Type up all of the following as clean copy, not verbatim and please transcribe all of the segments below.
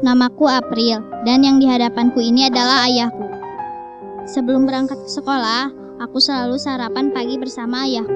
namaku April, dan yang di hadapanku ini adalah ayahku. Sebelum berangkat ke sekolah, aku selalu sarapan pagi bersama ayahku.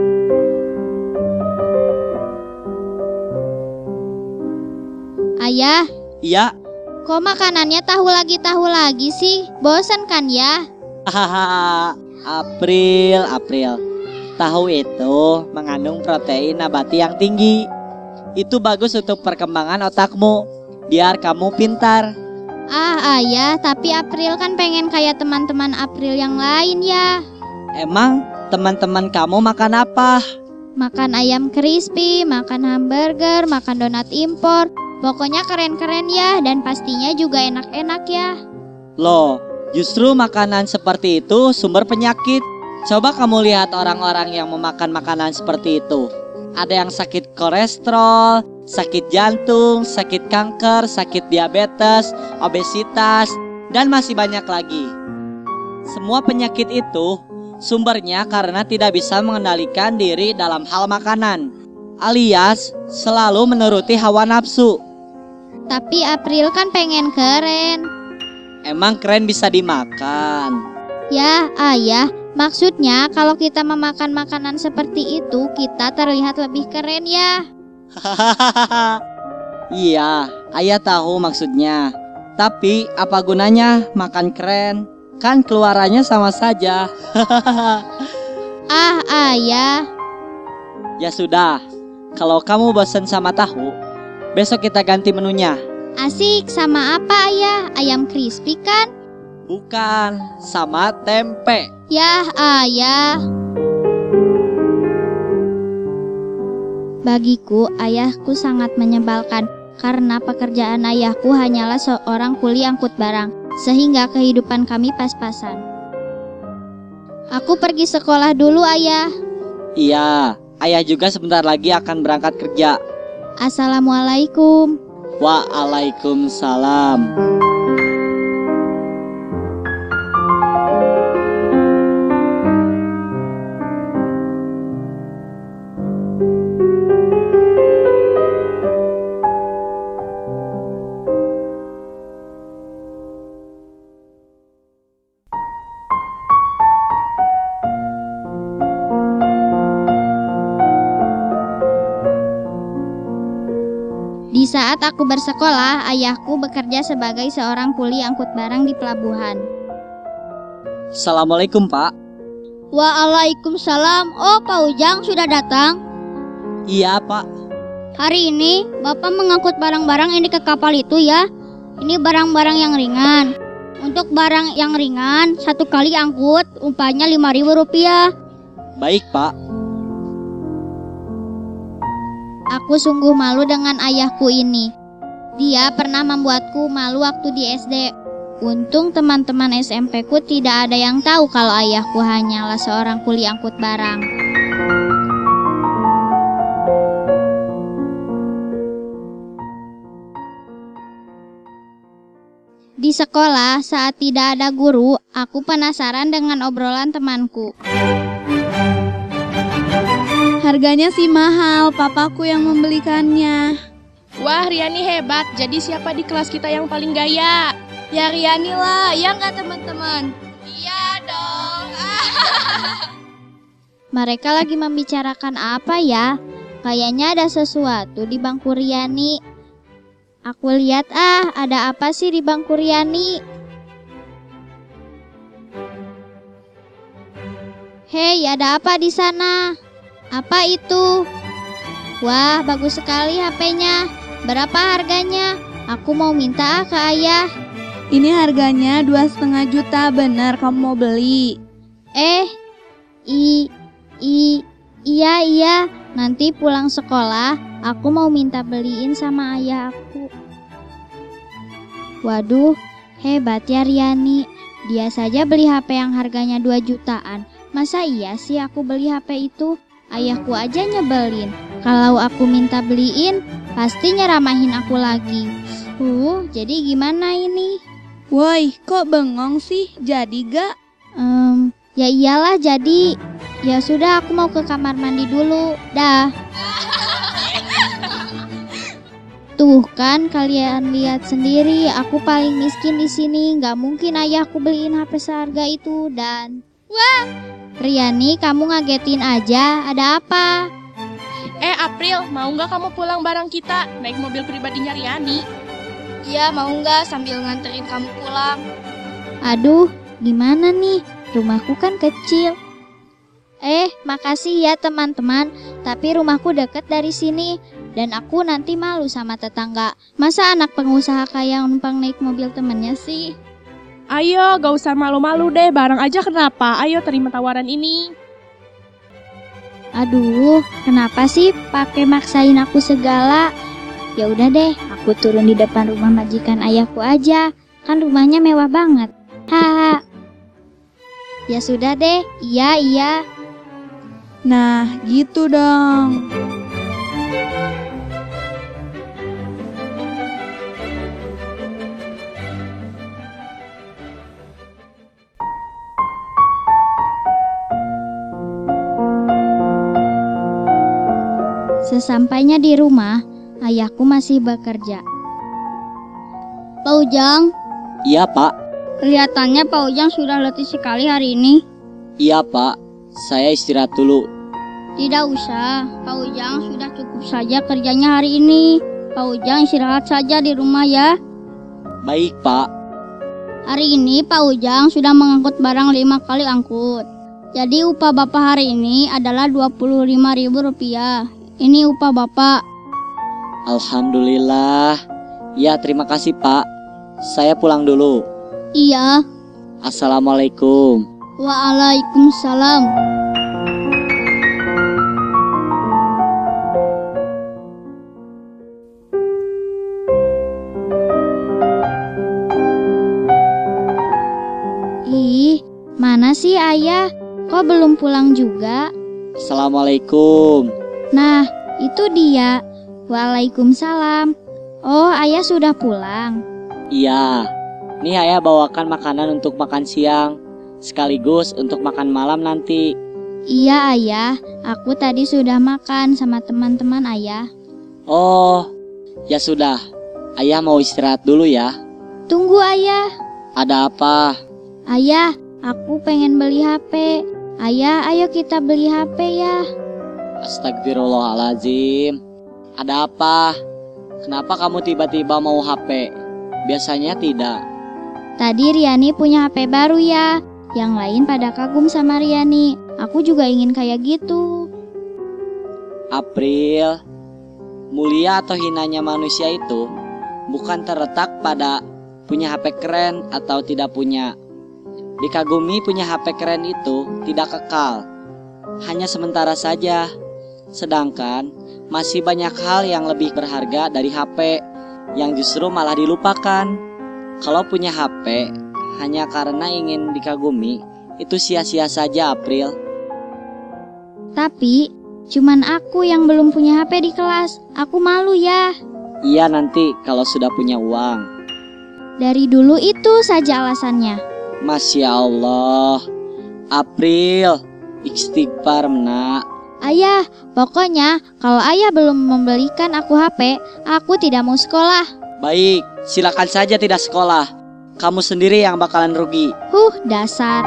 Ayah, Iya. kok makanannya tahu lagi sih? Bosan kan ya? Hahaha. April. Tahu itu mengandung protein nabati yang tinggi. Itu bagus untuk perkembangan otakmu, biar kamu pintar. Ayah, tapi April kan pengen kayak teman-teman April yang lain ya. Emang teman-teman kamu makan apa? Makan ayam crispy, makan hamburger, makan donat impor. Pokoknya keren-keren ya, dan pastinya juga enak-enak ya. Loh, justru makanan seperti itu sumber penyakit. Coba kamu lihat orang-orang yang memakan makanan seperti itu. Ada yang sakit kolesterol, sakit jantung, sakit kanker, sakit diabetes, obesitas, dan masih banyak lagi. Semua penyakit itu sumbernya karena tidak bisa mengendalikan diri dalam hal makanan, alias selalu menuruti hawa nafsu. Tapi April kan pengen keren. Emang keren bisa dimakan? Ya, ayah, maksudnya kalau kita memakan makanan seperti itu, kita terlihat lebih keren ya. Iya, ayah tahu maksudnya. Tapi apa gunanya makan keren? Kan keluarannya sama saja. Ayah. Ya sudah, kalau kamu bosan sama tahu, besok kita ganti menunya. Asik, sama apa ayah? Ayam crispy kan? Bukan, sama tempe. Yah, ayah. Bagiku, ayahku sangat menyebalkan karena pekerjaan ayahku hanyalah seorang kuli angkut barang, sehingga kehidupan kami pas-pasan. Aku pergi sekolah dulu, ayah. Iya, ayah juga sebentar lagi akan berangkat kerja. Assalamualaikum. Waalaikumsalam. Di saat aku bersekolah, ayahku bekerja sebagai seorang kuli angkut barang di pelabuhan. Assalamualaikum, Pak. Waalaikumsalam. Oh, Pak Ujang sudah datang? Iya, Pak. Hari ini Bapak mengangkut barang-barang ini ke kapal itu ya. Ini barang-barang yang ringan. Untuk barang yang ringan, satu kali angkut upahnya Rp5.000. Baik, Pak. Aku sungguh malu dengan ayahku ini. Dia pernah membuatku malu waktu di SD. Untung teman-teman SMP ku tidak ada yang tahu kalau ayahku hanyalah seorang kuli angkut barang. Di sekolah, saat tidak ada guru, aku penasaran dengan obrolan temanku. Harganya sih mahal, papaku yang membelikannya. Wah, Riani hebat. Jadi siapa di kelas kita yang paling gaya? Ya Riani lah, ya nggak teman-teman? Iya dong. Mereka lagi membicarakan apa ya? Kayaknya ada sesuatu di bangku Riani. Aku lihat ada apa sih di bangku Riani? Hei, ada apa di sana? Apa itu? Wah, bagus sekali HP-nya. Berapa harganya? Aku mau minta ke ayah. Ini harganya 2,5 juta, benar kamu mau beli? Iya. Nanti pulang sekolah, aku mau minta beliin sama ayah aku. Waduh, hebat ya Riani. Dia saja beli HP yang harganya 2 jutaan. Masa iya sih aku beli HP itu? Ayahku aja nyebelin. Kalau aku minta beliin, pasti nyeramahin aku lagi. Jadi gimana ini? Woi, kok bengong sih? Jadi gak? Ya iyalah jadi. Ya sudah, aku mau ke kamar mandi dulu. Dah. Tuh kan kalian lihat sendiri, aku paling miskin di sini. Nggak mungkin ayahku beliin HP seharga itu. Dan wah, Riani, kamu ngagetin aja. Ada apa? April, mau nggak kamu pulang bareng kita naik mobil pribadinya Riani? Iya, mau nggak sambil nganterin kamu pulang? Aduh, gimana nih? Rumahku kan kecil. Makasih ya teman-teman. Tapi rumahku deket dari sini. Dan aku nanti malu sama tetangga. Masa anak pengusaha kaya numpang naik mobil temennya sih? Ayo, gak usah malu-malu deh, bareng aja kenapa? Ayo terima tawaran ini. Aduh, kenapa sih pakai maksain aku segala? Ya udah deh, aku turun di depan rumah majikan ayahku aja. Kan rumahnya mewah banget. Haha. Ya sudah deh, iya. Nah, gitu dong. Sesampainya di rumah, ayahku masih bekerja. Pak Ujang, Iya Pak, kelihatannya Pak Ujang sudah letih sekali hari ini. iya Pak, saya istirahat dulu. Tidak usah, Pak Ujang sudah cukup saja kerjanya hari ini. Pak Ujang istirahat saja di rumah ya. Baik Pak, Hari ini Pak Ujang sudah mengangkut barang 5 kali angkut. Jadi upah Bapak hari ini adalah Rp25.000. Ini upah Bapak. Alhamdulillah. Ya terima kasih Pak, saya pulang dulu. Iya. Assalamualaikum. Waalaikumsalam. Ih, mana sih ayah? Kok belum pulang juga? Assalamualaikum. Nah, itu dia. Waalaikumsalam. Oh, ayah sudah pulang. Iya, nih ayah bawakan makanan untuk makan siang, sekaligus untuk makan malam nanti. Iya ayah, aku tadi sudah makan sama teman-teman ayah. Oh, ya sudah, ayah mau istirahat dulu ya. Tunggu ayah. Ada apa? Ayah, aku pengen beli HP. Ayah, ayo kita beli HP ya. Astagfirullahaladzim. Ada apa? Kenapa kamu tiba-tiba mau HP? Biasanya tidak. Tadi Riani punya HP baru ya. Yang lain pada kagum sama Riani. Aku juga ingin kayak gitu. April, mulia atau hinanya manusia itu bukan terletak pada punya HP keren atau tidak punya. Dikagumi punya HP keren itu tidak kekal, hanya sementara saja. Sedangkan masih banyak hal yang lebih berharga dari HP yang justru malah dilupakan. Kalau punya HP hanya karena ingin dikagumi, itu sia-sia saja April. Tapi cuman aku yang belum punya HP di kelas. Aku malu ya. Iya nanti kalau sudah punya uang. Dari dulu itu saja alasannya. Masya Allah, April, istighfar nak. Ayah, pokoknya kalau ayah belum membelikan aku HP, aku tidak mau sekolah. Baik, silakan saja tidak sekolah. Kamu sendiri yang bakalan rugi. Dasar.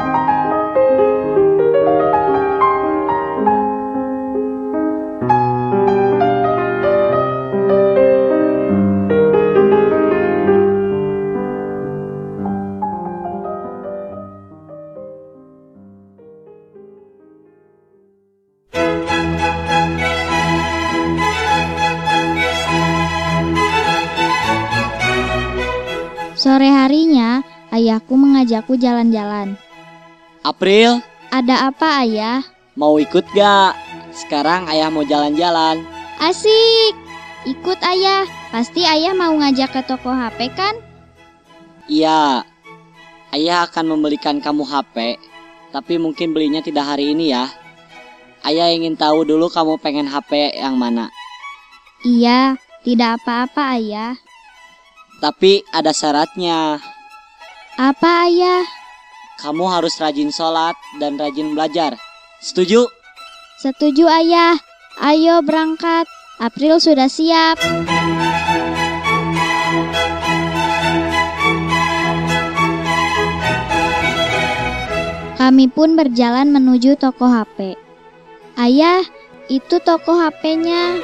Sore harinya, ayahku mengajakku jalan-jalan. April, Ada apa ayah? mau ikut gak? Sekarang ayah mau jalan-jalan. Asik! Ikut ayah. Pasti ayah mau ngajak ke toko HP kan? Iya, ayah akan membelikan kamu HP, tapi mungkin belinya tidak hari ini ya. Ayah ingin tahu dulu kamu pengen HP yang mana. Iya, tidak apa-apa ayah. Tapi ada syaratnya. Apa ayah? Kamu harus rajin sholat dan rajin belajar. Setuju? Setuju ayah. Ayo berangkat. April sudah siap. Kami pun berjalan menuju toko HP. Ayah, itu toko HP-nya.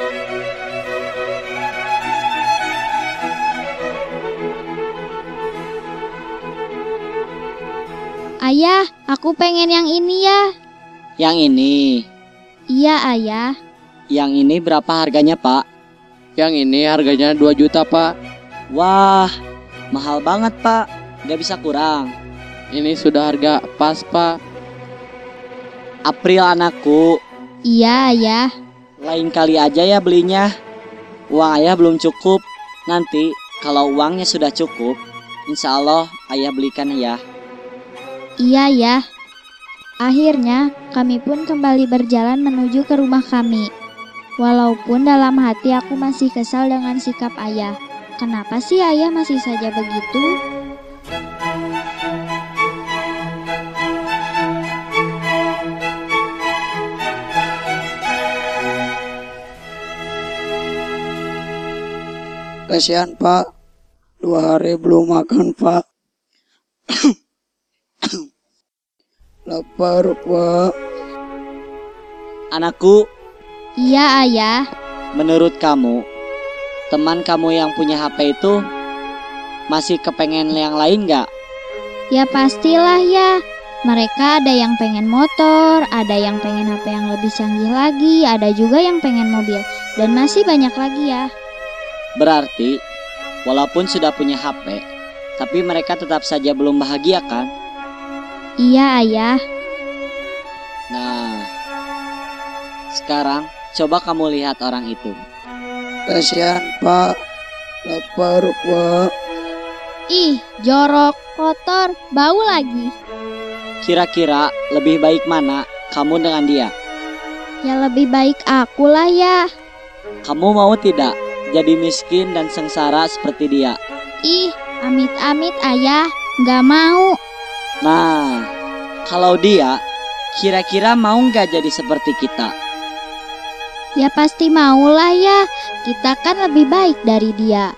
Ayah, aku pengen yang ini ya. Yang ini. Iya, ayah. Yang ini berapa harganya, Pak? Yang ini harganya 2 juta, Pak. Wah, mahal banget, Pak. Gak bisa kurang. Ini sudah harga pas, Pak. April anakku, Iya, ayah. lain kali aja ya belinya. Uang ayah belum cukup. Nanti kalau uangnya sudah cukup, insya Allah ayah belikan ya. Iya, ya. Akhirnya, kami pun kembali berjalan menuju ke rumah kami. Walaupun dalam hati aku masih kesal dengan sikap ayah. Kenapa sih ayah masih saja begitu? Kasihan Pak, 2 hari belum makan Pak. Lapar Pak. Anakku, Iya, ayah. menurut kamu, teman kamu yang punya HP itu masih kepengen yang lain gak? Ya pastilah ya. Mereka ada yang pengen motor, ada yang pengen HP yang lebih canggih lagi, ada juga yang pengen mobil, dan masih banyak lagi ya. Berarti, walaupun sudah punya HP, tapi mereka tetap saja belum bahagia kan? Iya, ayah. Nah, sekarang coba kamu lihat orang itu. Kasihan Pak, lapar Pak. Ih, jorok, kotor, bau lagi. Kira-kira lebih baik mana kamu dengan dia? Ya lebih baik aku lah ya. Kamu mau tidak jadi miskin dan sengsara seperti dia? Ih, amit-amit ayah, nggak mau. Nah, kalau dia, kira-kira mau nggak jadi seperti kita? Ya pasti maulah ya, kita kan lebih baik dari dia.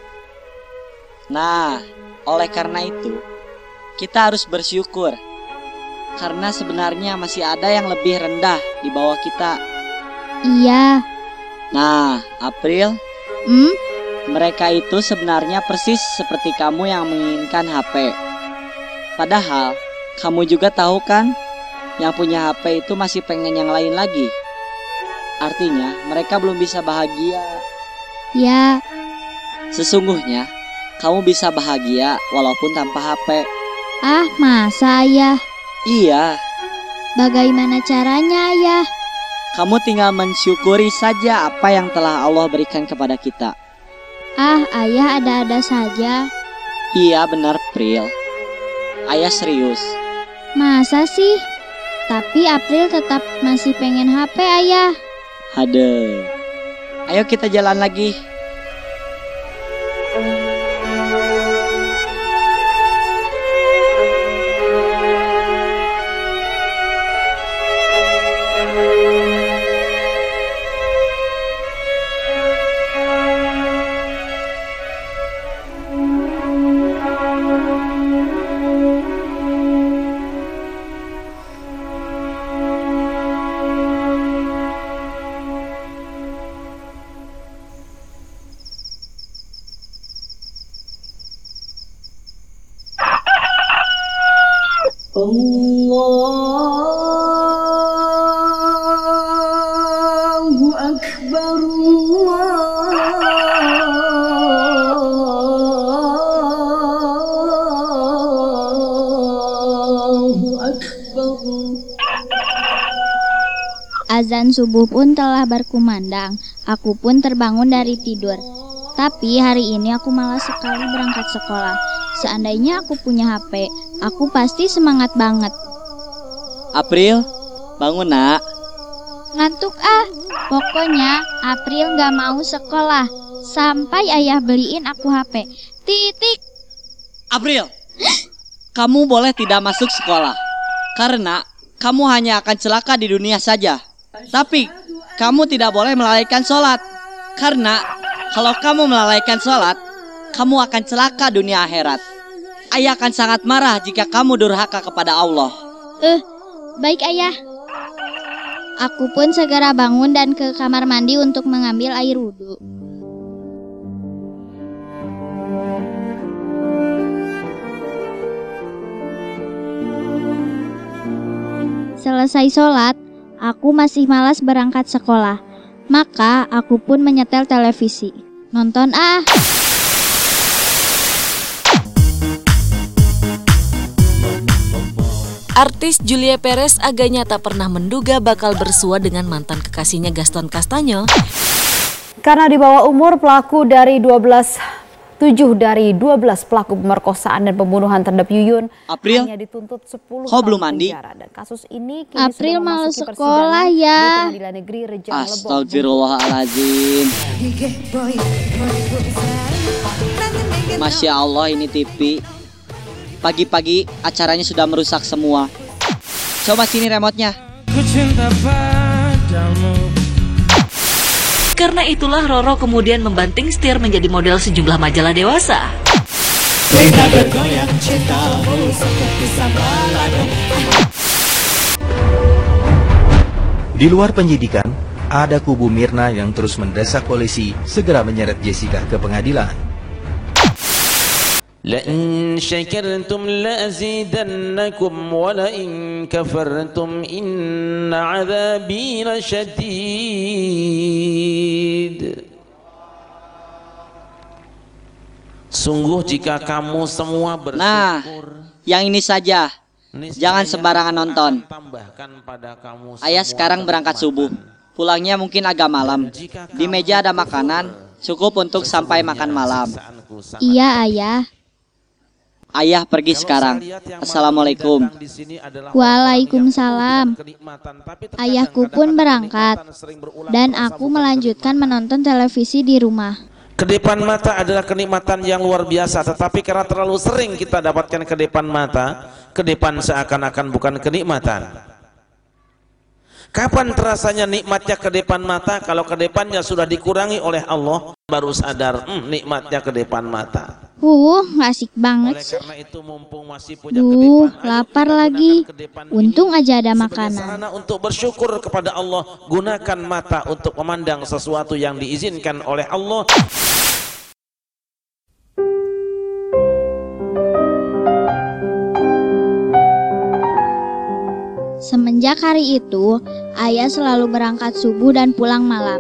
Nah, oleh karena itu, kita harus bersyukur. Karena sebenarnya masih ada yang lebih rendah di bawah kita. Iya, Nah, April, hmm? mereka itu sebenarnya persis seperti kamu yang menginginkan HP. Padahal, kamu juga tahu kan, yang punya HP itu masih pengen yang lain lagi. Artinya, mereka belum bisa bahagia. Ya, Sesungguhnya, kamu bisa bahagia walaupun tanpa HP. ah masa ya? Iya, Bagaimana caranya ya? kamu tinggal mensyukuri saja apa yang telah Allah berikan kepada kita. Ah, ayah ada-ada saja. Iya benar, April. Ayah serius. Masa sih? Tapi April tetap masih pengen HP ayah. Aduh. Ayo kita jalan lagi. Allahu Akbar, Allahu Akbar. Azan subuh pun telah berkumandang. Aku pun terbangun dari tidur. Tapi hari ini aku malas sekali berangkat sekolah. Seandainya aku punya HP, aku pasti semangat banget. April, bangun nak. Ngantuk ah. Pokoknya April gak mau sekolah sampai ayah beliin aku HP. Titik. April, kamu boleh tidak masuk sekolah karena kamu hanya akan celaka di dunia saja. Tapi kamu tidak boleh melalaikan sholat karena kalau kamu melalaikan sholat, kamu akan celaka dunia akhirat. Ayah akan sangat marah jika kamu durhaka kepada Allah. Baik, Ayah. Aku pun segera bangun dan ke kamar mandi untuk mengambil air wudhu. Selesai sholat, aku masih malas berangkat sekolah. Maka aku pun menyetel televisi. Nonton ah! Artis Julia Perez agaknya tak pernah menduga bakal bersua dengan mantan kekasihnya Gaston Castagno. Karena di bawah umur, tujuh dari 12 pelaku pemerkosaan dan pembunuhan terhadap Yuyun April, hanya dituntut 10 kau belum tahun mandi? penjara. Dan kasus ini kini April sudah malas memasuki sekolah persidangan di ya. Pengadilan Negeri Rejang Lebong. Astagfirullahaladzim. Masya Allah, ini TV. Pagi-pagi acaranya sudah merusak semua. Coba sini remote-nya. Karena itulah Roro kemudian membanting setir menjadi model sejumlah majalah dewasa. Di luar penyidikan, ada kubu Mirna yang terus mendesak polisi segera menyeret Jessica ke pengadilan. لئن شكرتم لأزيدنكم ولئن كفرتم إن عذابي لشديد. Sungguh jika kamu semua bersyukur. Nah, yang ini saja. Jangan sembarangan nonton. Ayah sekarang berangkat subuh. Pulangnya mungkin agak malam. Di meja ada makanan, cukup untuk sampai makan malam. Iya, Ayah. Ayah pergi sekarang. Assalamualaikum. Waalaikumsalam. Ayahku pun berangkat, dan aku melanjutkan menonton televisi di rumah. Kedepan mata adalah kenikmatan yang luar biasa, tetapi karena terlalu sering kita dapatkan kedepan mata, kedepan seakan-akan bukan kenikmatan. Kapan terasanya nikmatnya kedepan mata? Kalau kedepannya sudah dikurangi oleh Allah, baru sadar nikmatnya kedepan mata. Asik banget sih. Lapar lagi. Untung aja ada makanan. Sarana untuk bersyukur kepada Allah, gunakan mata untuk memandang sesuatu yang diizinkan oleh Allah. Semenjak hari itu, ayah selalu berangkat subuh dan pulang malam.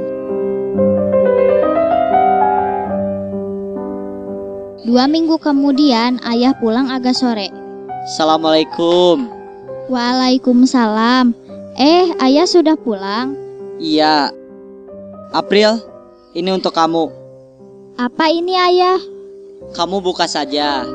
2 minggu kemudian, ayah pulang agak sore. Assalamualaikum. Waalaikumsalam. Ayah sudah pulang? Iya. April, ini untuk kamu. Apa ini, ayah? Kamu buka saja.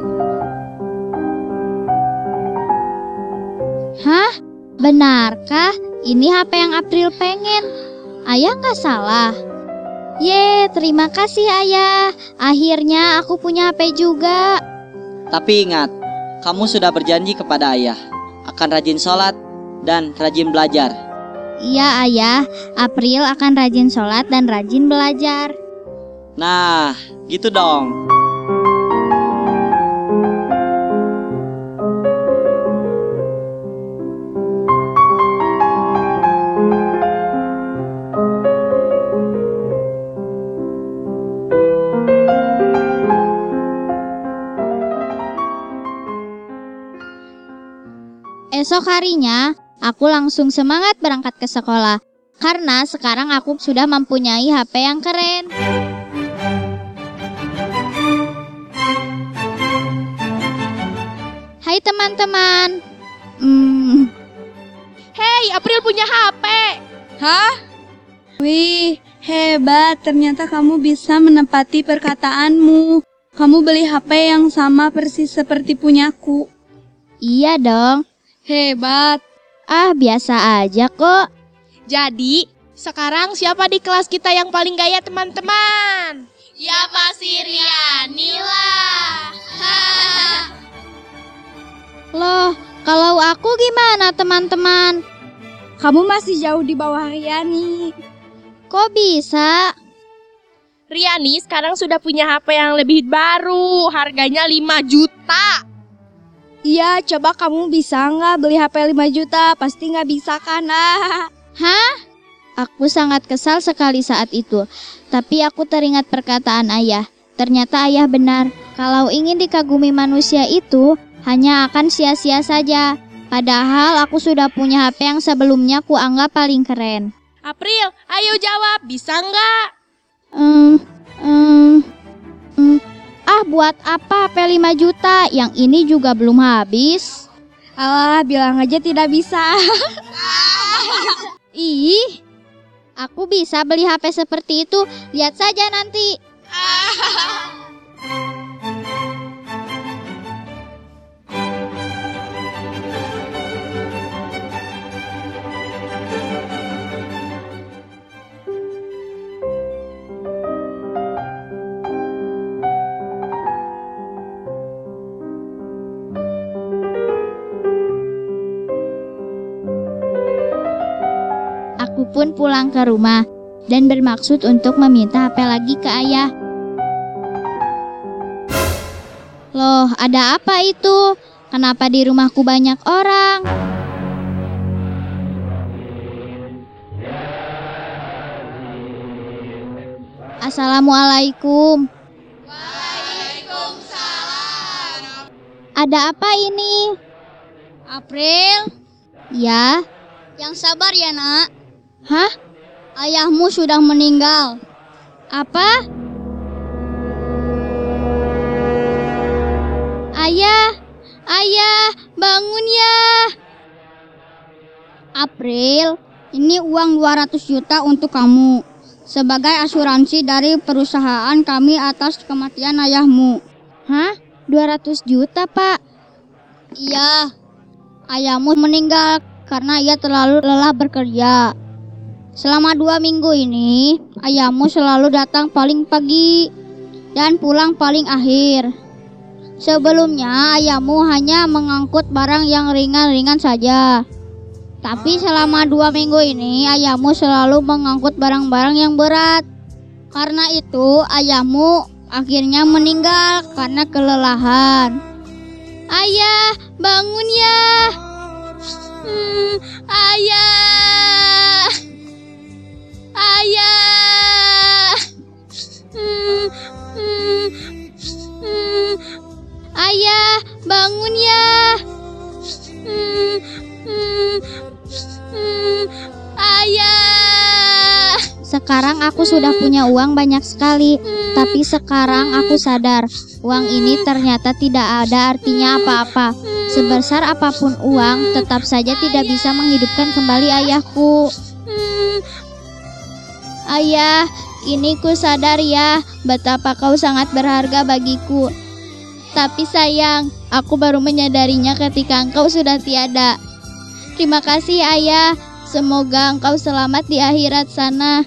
Hah? Benarkah ini HP yang April pengen? Ayah nggak salah. Terima kasih ayah. Akhirnya aku punya HP juga. Tapi ingat, kamu sudah berjanji kepada ayah akan rajin sholat dan rajin belajar. Iya ayah, April akan rajin sholat dan rajin belajar. Nah, gitu dong. Esok harinya, aku langsung semangat berangkat ke sekolah. Karena sekarang aku sudah mempunyai HP yang keren. Hai teman-teman. Hei, April punya HP. Hah? Wih, hebat. Ternyata kamu bisa menepati perkataanmu. Kamu beli HP yang sama persis seperti punyaku. Iya dong. Hebat. Biasa aja kok. Jadi, sekarang siapa di kelas kita yang paling gaya teman-teman? Ya pasti Riani lah. Loh, kalau aku gimana teman-teman? Kamu masih jauh di bawah Riani. Kok bisa? Riani sekarang sudah punya HP yang lebih baru, harganya 5 juta. Iya, coba kamu bisa nggak beli HP 5 juta? Pasti nggak bisa kan? Hah? Aku sangat kesal sekali saat itu. Tapi aku teringat perkataan ayah. Ternyata ayah benar. Kalau ingin dikagumi manusia itu hanya akan sia-sia saja. Padahal aku sudah punya HP yang sebelumnya kuanggap paling keren. April, ayo jawab, bisa nggak? Buat apa HP 5 juta? Yang ini juga belum habis. Alah, bilang aja tidak bisa. Ih, aku bisa beli HP seperti itu. Lihat saja nanti. Aku pun pulang ke rumah dan bermaksud untuk meminta HP lagi ke ayah. Loh, ada apa itu? Kenapa di rumahku banyak orang? Assalamualaikum. Waalaikumsalam. Ada apa ini? April, Ya? yang sabar ya nak. Hah? Ayahmu sudah meninggal. Apa? Ayah, bangun ya. April, ini uang 200 juta untuk kamu. Sebagai asuransi dari perusahaan kami atas kematian ayahmu. Hah? 200 juta, Pak? Iya, ayahmu meninggal karena ia terlalu lelah bekerja. Selama 2 minggu ini, ayahmu selalu datang paling pagi dan pulang paling akhir. Sebelumnya, ayahmu hanya mengangkut barang yang ringan-ringan saja. Tapi selama 2 minggu ini, ayahmu selalu mengangkut barang-barang yang berat. Karena itu, ayahmu akhirnya meninggal karena kelelahan. Ayah, bangun ya. Ayah. Ayah, bangun ya. Ayah. Sekarang aku sudah punya uang banyak sekali. Tapi sekarang aku sadar, uang ini ternyata tidak ada artinya apa-apa. Sebesar apapun uang, tetap saja tidak bisa menghidupkan kembali ayahku. Ayah, kini ku sadar ya, betapa kau sangat berharga bagiku. Tapi sayang, aku baru menyadarinya ketika engkau sudah tiada. Terima kasih ayah, semoga engkau selamat di akhirat sana.